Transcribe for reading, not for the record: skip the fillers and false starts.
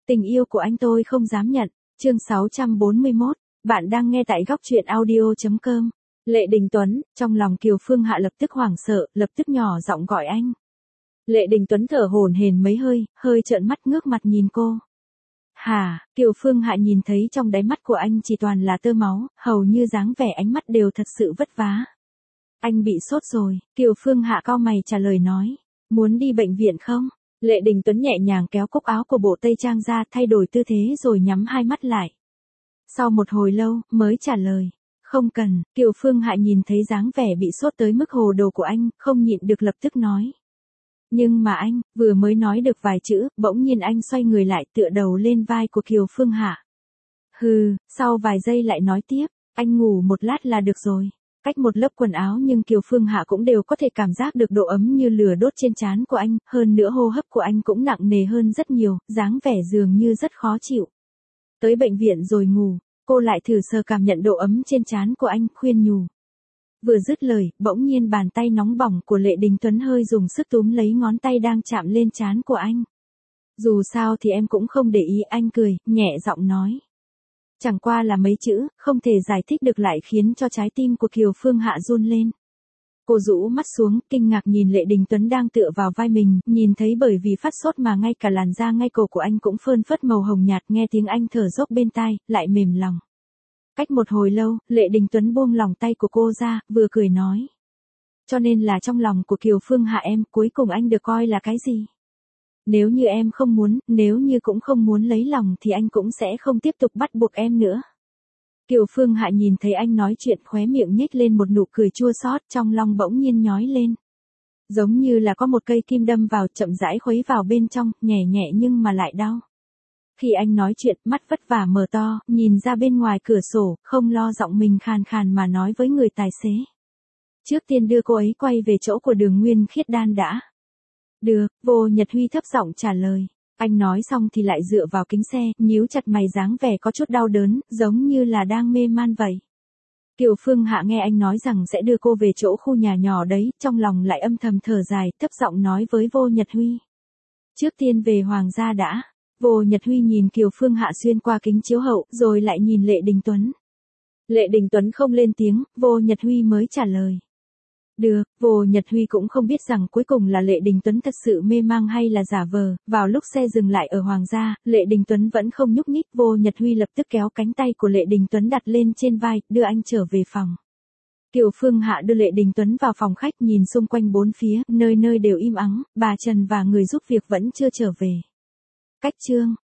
Tình yêu của anh tôi không dám nhận. Chương 641, bạn đang nghe tại góc truyện audio.com. Lệ Đình Tuấn, trong lòng Kiều Phương Hạ lập tức hoảng sợ, lập tức nhỏ giọng gọi anh. Lệ Đình Tuấn thở hổn hển mấy hơi trợn mắt ngước mặt nhìn cô. Hả? Kiều Phương Hạ nhìn thấy trong đáy mắt của anh chỉ toàn là tơ máu, hầu như dáng vẻ ánh mắt đều thật sự vất vả. Anh bị sốt rồi, Kiều Phương Hạ cau mày trả lời nói. Muốn đi bệnh viện không? Lệ Đình Tuấn nhẹ nhàng kéo cúc áo của bộ tây trang ra, thay đổi tư thế rồi nhắm hai mắt lại. Sau một hồi lâu, mới trả lời. Không cần. Kiều Phương Hạ nhìn thấy dáng vẻ bị sốt tới mức hồ đồ của anh, không nhịn được lập tức nói. Nhưng mà anh, vừa mới nói được vài chữ, bỗng nhiên anh xoay người lại tựa đầu lên vai của Kiều Phương Hạ. Hừ, sau vài giây lại nói tiếp, anh ngủ một lát là được rồi. Cách một lớp quần áo nhưng Kiều Phương Hạ cũng đều có thể cảm giác được độ ấm như lửa đốt trên trán của anh, hơn nữa hô hấp của anh cũng nặng nề hơn rất nhiều, dáng vẻ dường như rất khó chịu. Tới bệnh viện rồi ngủ, cô lại thử sờ cảm nhận độ ấm trên trán của anh, khuyên nhủ. Vừa dứt lời, bỗng nhiên bàn tay nóng bỏng của Lệ Đình Tuấn hơi dùng sức túm lấy ngón tay đang chạm lên trán của anh. Dù sao thì em cũng không để ý, anh cười, nhẹ giọng nói. Chẳng qua là mấy chữ, không thể giải thích được lại khiến cho trái tim của Kiều Phương Hạ run lên. Cô rũ mắt xuống, kinh ngạc nhìn Lệ Đình Tuấn đang tựa vào vai mình, nhìn thấy bởi vì phát sốt mà ngay cả làn da ngay cổ của anh cũng phơn phớt màu hồng nhạt, nghe tiếng anh thở dốc bên tai, lại mềm lòng. Cách một hồi lâu, Lệ Đình Tuấn buông lòng tay của cô ra, vừa cười nói. Cho nên là trong lòng của Kiều Phương Hạ em, cuối cùng anh được coi là cái gì? Nếu như em không muốn, nếu như cũng không muốn lấy lòng thì anh cũng sẽ không tiếp tục bắt buộc em nữa. Kiều Phương Hạ nhìn thấy anh nói chuyện, khóe miệng nhếch lên một nụ cười chua xót, trong lòng bỗng nhiên nhói lên. Giống như là có một cây kim đâm vào, chậm rãi khuấy vào bên trong, nhẹ nhẹ nhưng mà lại đau. Khi anh nói chuyện, mắt vất vả mở to, nhìn ra bên ngoài cửa sổ, không lo giọng mình khàn khàn mà nói với người tài xế. Trước tiên đưa cô ấy quay về chỗ của Đường Nguyên Khiết Đan đã. Được, Vô Nhật Huy thấp giọng trả lời. Anh nói xong thì lại dựa vào kính xe, nhíu chặt mày dáng vẻ có chút đau đớn, giống như là đang mê man vậy. Kiều Phương Hạ nghe anh nói rằng sẽ đưa cô về chỗ khu nhà nhỏ đấy, trong lòng lại âm thầm thở dài, thấp giọng nói với Vô Nhật Huy. Trước tiên về Hoàng gia đã. Vô Nhật Huy nhìn Kiều Phương Hạ xuyên qua kính chiếu hậu, rồi lại nhìn Lệ Đình Tuấn. Lệ Đình Tuấn không lên tiếng, Vô Nhật Huy mới trả lời. Được, Vô Nhật Huy cũng không biết rằng cuối cùng là Lệ Đình Tuấn thật sự mê mang hay là giả vờ. Vào lúc xe dừng lại ở Hoàng gia, Lệ Đình Tuấn vẫn không nhúc nhích, Vô Nhật Huy lập tức kéo cánh tay của Lệ Đình Tuấn đặt lên trên vai, đưa anh trở về phòng. Kiều Phương Hạ đưa Lệ Đình Tuấn vào phòng khách, nhìn xung quanh bốn phía, nơi nơi đều im ắng, bà Trần và người giúp việc vẫn chưa trở về. Cách chương